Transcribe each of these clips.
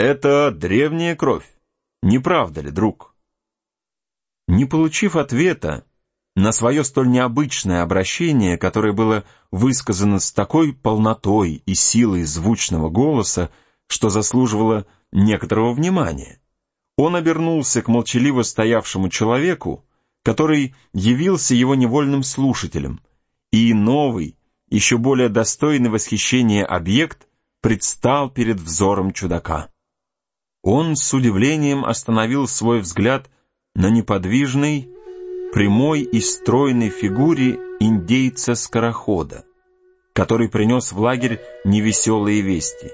Это древняя кровь, не правда ли, друг? Не получив ответа на свое столь необычное обращение, которое было высказано с такой полнотой и силой звучного голоса, что заслуживало некоторого внимания, он обернулся к молчаливо стоявшему человеку, который явился его невольным слушателем, и новый, еще более достойный восхищения объект предстал перед взором чудака. Он с удивлением остановил свой взгляд на неподвижной, прямой и стройной фигуре индейца-скорохода, который принес в лагерь невеселые вести.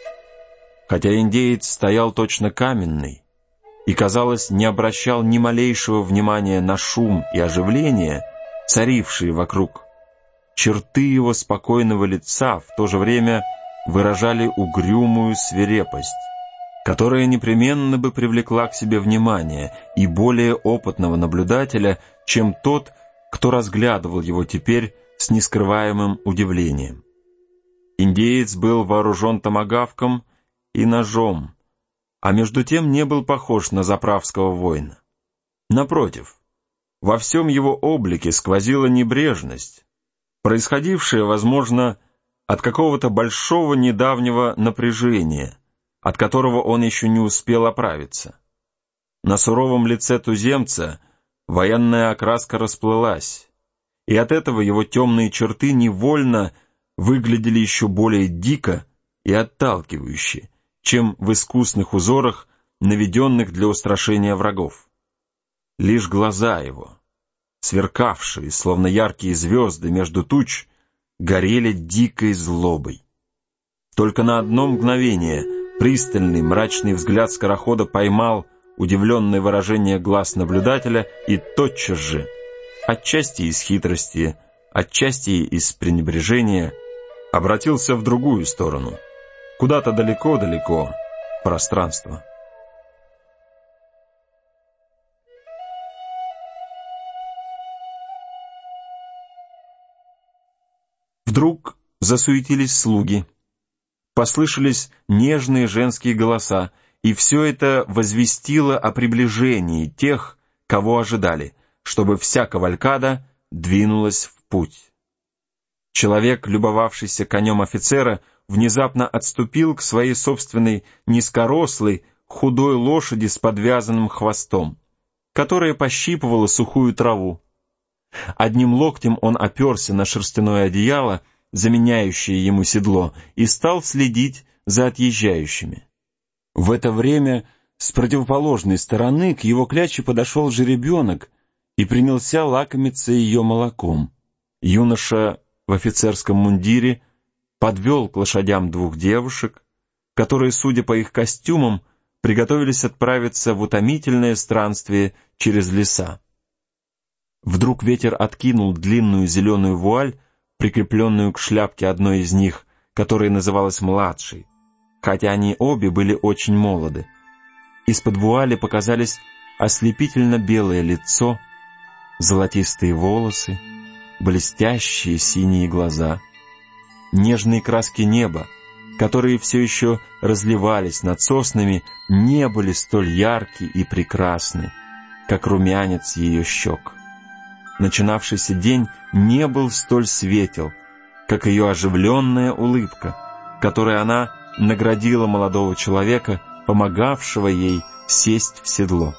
Хотя индеец стоял точно каменный и, казалось, не обращал ни малейшего внимания на шум и оживление, царившие вокруг, черты его спокойного лица в то же время выражали угрюмую свирепость, которая непременно бы привлекла к себе внимание и более опытного наблюдателя, чем тот, кто разглядывал его теперь с нескрываемым удивлением. Индеец был вооружен томагавком и ножом, а между тем не был похож на заправского воина. Напротив, во всем его облике сквозила небрежность, происходившая, возможно, от какого-то большого недавнего напряжения, от которого он еще не успел оправиться. На суровом лице туземца военная окраска расплылась, и от этого его темные черты невольно выглядели еще более дико и отталкивающе, чем в искусных узорах, наведенных для устрашения врагов. Лишь глаза его, сверкавшие, словно яркие звезды между туч, горели дикой злобой. Только на одно мгновение пристальный мрачный взгляд скорохода поймал удивленное выражение глаз наблюдателя и тотчас же, отчасти из хитрости, отчасти из пренебрежения, обратился в другую сторону, куда-то далеко-далеко в пространство. Вдруг засуетились слуги, послышались нежные женские голоса, и все это возвестило о приближении тех, кого ожидали, чтобы вся кавалькада двинулась в путь. Человек, любовавшийся конем офицера, внезапно отступил к своей собственной низкорослой, худой лошади с подвязанным хвостом, которая пощипывала сухую траву. Одним локтем он оперся на шерстяное одеяло, заменяющее ему седло, и стал следить за отъезжающими. В это время с противоположной стороны к его кляче подошел жеребенок и принялся лакомиться ее молоком. Юноша в офицерском мундире подвел к лошадям двух девушек, которые, судя по их костюмам, приготовились отправиться в утомительное странствие через леса. Вдруг ветер откинул длинную зеленую вуаль, прикрепленную к шляпке одной из них, которая называлась младшей, хотя они обе были очень молоды. Из-под вуали показались ослепительно белое лицо, золотистые волосы, блестящие синие глаза, нежные краски неба, которые все еще разливались над соснами, не были столь ярки и прекрасны, как румянец ее щек. Начинавшийся день не был столь светел, как ее оживленная улыбка, которой она наградила молодого человека, помогавшего ей сесть в седло.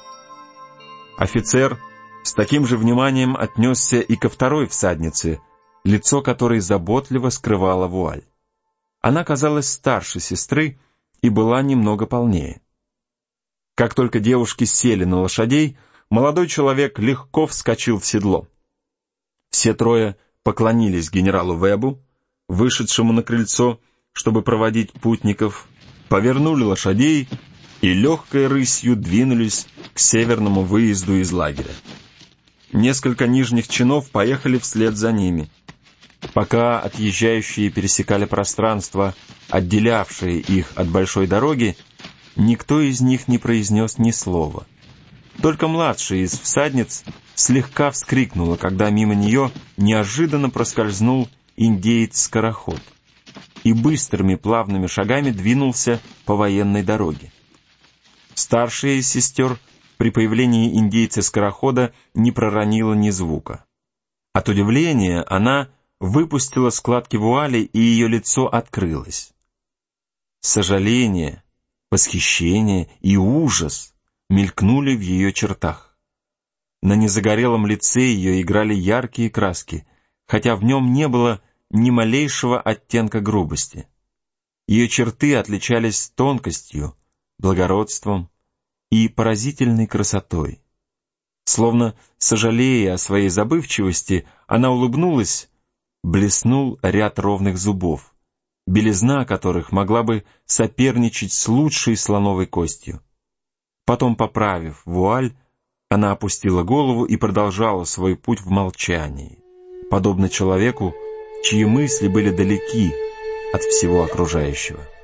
Офицер с таким же вниманием отнесся и ко второй всаднице, лицо которой заботливо скрывала вуаль. Она казалась старше сестры и была немного полнее. Как только девушки сели на лошадей, молодой человек легко вскочил в седло. Все трое поклонились генералу Вебу, вышедшему на крыльцо, чтобы проводить путников, повернули лошадей и легкой рысью двинулись к северному выезду из лагеря. Несколько нижних чинов поехали вслед за ними. Пока отъезжающие пересекали пространство, отделявшее их от большой дороги, никто из них не произнес ни слова. Только младшая из всадниц слегка вскрикнула, когда мимо нее неожиданно проскользнул индеец-скороход. и быстрыми плавными шагами двинулся по военной дороге. Старшая из сестер при появлении индейца-скорохода не проронила ни звука. От удивления она выпустила складки вуали, и ее лицо открылось. Сожаление, восхищение и ужас мелькнули в ее чертах. На незагорелом лице ее играли яркие краски, хотя в нем не было ни малейшего оттенка грубости. Ее черты отличались тонкостью, благородством и поразительной красотой. Словно сожалея о своей забывчивости, она улыбнулась, блеснул ряд ровных зубов, белизна которых могла бы соперничать с лучшей слоновой костью. Потом, поправив вуаль, она опустила голову и продолжала свой путь в молчании, подобно человеку, чьи мысли были далеки от всего окружающего.